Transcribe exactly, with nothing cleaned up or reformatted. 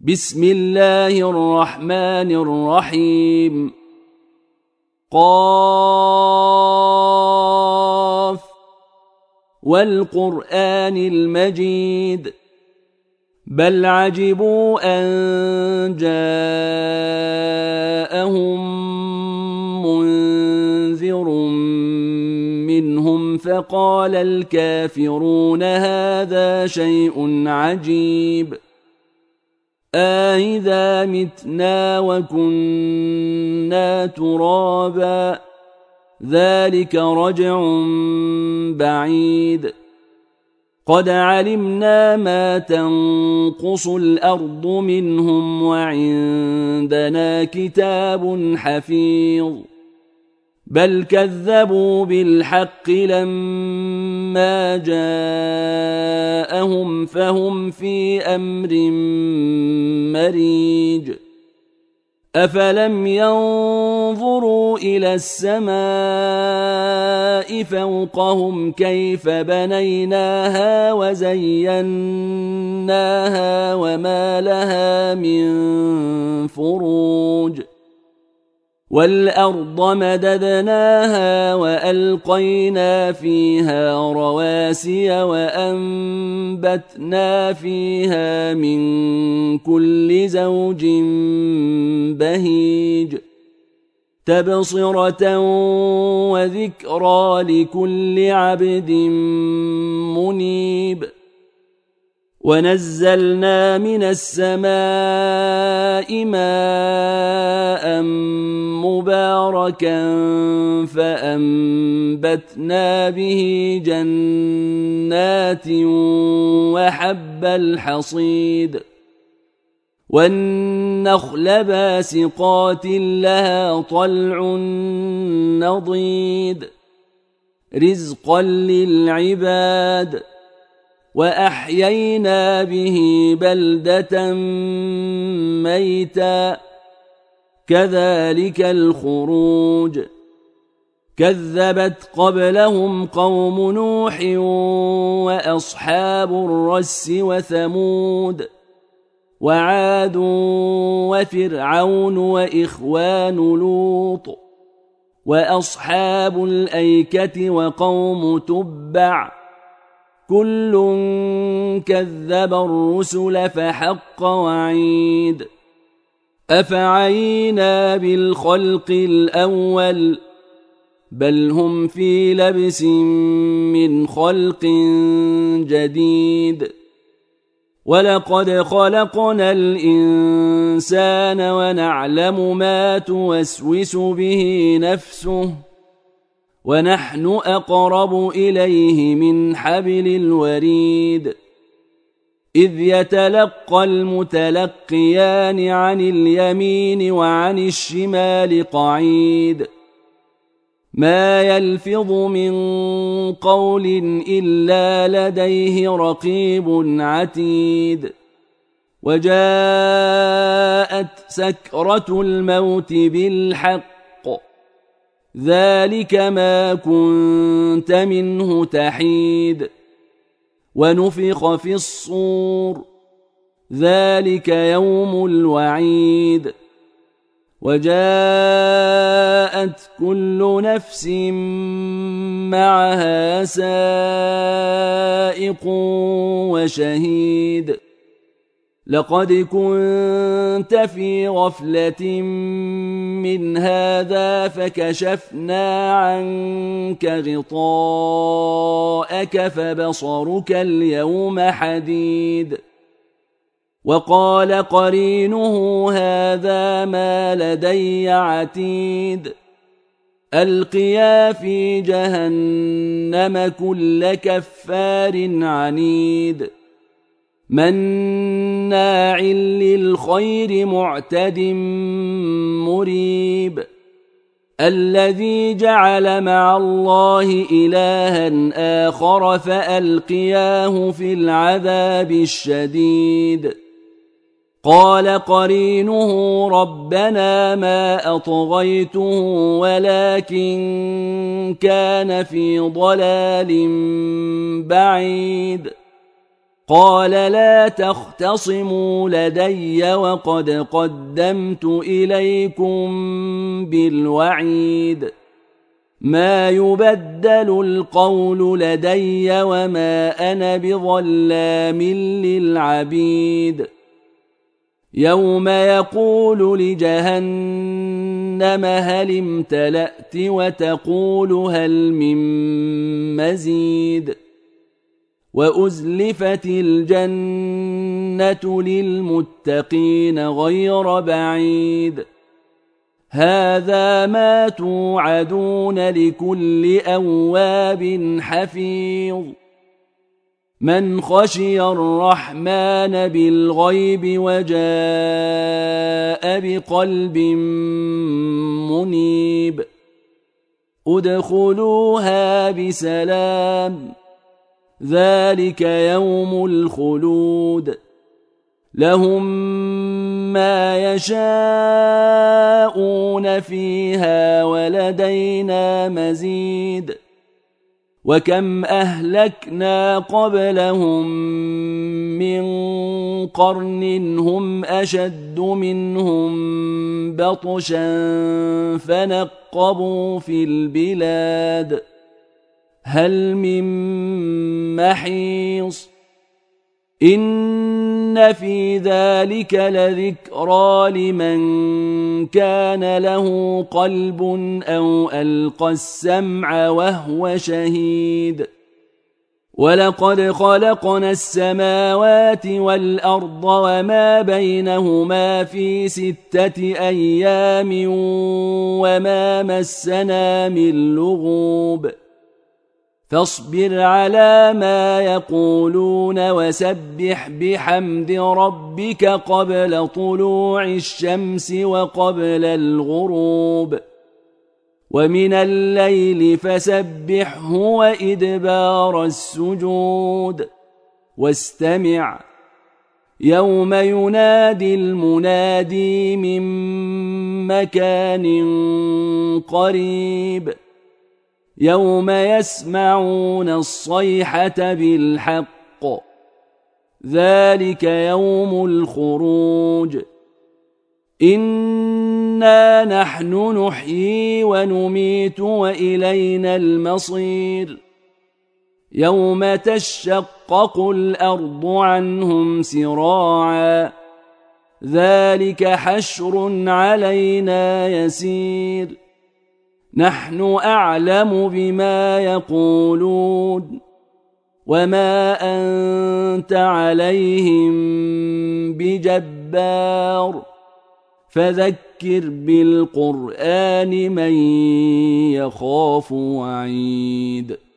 بسم الله الرحمن الرحيم. قاف والقرآن المجيد بل عجبوا أن جاءهم منذر منهم فقال الكافرون هذا شيء عجيب أإذا متنا وكنا ترابا ذلك رجع بعيد قد علمنا ما تنقص الأرض منهم وعندنا كتاب حفيظ بل كذبوا بالحق لما جاءهم فهم في أمر مريج أفلم ينظروا إلى السماء فوقهم كيف بنيناها وزيناها وما لها من فروج والأرض مددناها وألقينا فيها رواسي وأنبتنا فيها من كل زوج بهيج تبصرة وذكرى لكل عبد منيب ونزلنا من السماء ماء مباركا فأنبتنا به جنات وحب الحصيد والنخل باسقات لها طلع نضيد رزقا للعباد وأحيينا به بلدة ميتا كذلك الخروج كذبت قبلهم قوم نوح وأصحاب الرس وثمود وعاد وفرعون وإخوان لوط وأصحاب الأيكة وقوم تبع كل كذب الرسل فحق وعيد أفعينا بالخلق الأول بل هم في لبس من خلق جديد ولقد خلقنا الإنسان ونعلم ما توسوس به نفسه ونحن أقرب إليه من حبل الوريد إذ يتلقى المتلقيان عن اليمين وعن الشمال قعيد ما يلفظ من قول إلا لديه رقيب عتيد وجاءت سكرة الموت بالحق ذلك ما كنت منه تحيد ونفخ في الصور ذلك يوم الوعيد وجاءت كل نفس معها سائق وشهيد لقد كنت في غفلة من هذا فكشفنا عنك غطاءك فبصرك اليوم حديد وقال قرينه هذا ما لدي عتيد ألقيا في جهنم كل كفار عنيد مناع للخير معتد مريب الذي جعل مع الله إلها آخر فألقياه في العذاب الشديد قال قرينه ربنا ما أطغيته ولكن كان في ضلال بعيد قال لا تختصموا لدي وقد قدمت إليكم بالوعيد ما يبدل القول لدي وما أنا بظلام للعبيد يوم يقول لجهنم هل امتلأت وتقول هل من مزيد وأزلفت الجنة للمتقين غير بعيد هذا ما توعدون لكل أواب حفيظ من خشي الرحمن بالغيب وجاء بقلب منيب ادخلوها بسلام ذلك يوم الخلود لهم ما يشاءون فيها ولدينا مزيد وكم أهلكنا قبلهم من قرن هم أشد منهم بطشا فنقبوا في البلاد هل من محيص إن في ذلك لذكرى لمن كان له قلب أو ألقى السمع وهو شهيد ولقد خلقنا السماوات والأرض وما بينهما في ستة أيام وما مسنا من لغوب فاصبر على ما يقولون وسبح بحمد ربك قبل طلوع الشمس وقبل الغروب ومن الليل فسبحه وإدبار السجود واستمع يوم ينادي المنادي من مكان قريب يوم يسمعون الصيحة بالحق ذلك يوم الخروج إنا نحن نحيي ونميت وإلينا المصير يوم تشقق الأرض عنهم سراعا ذلك حشر علينا يسير نحن أعلم بما يقولون وما أنت عليهم بجبار فذكر بالقرآن من يخاف وعيد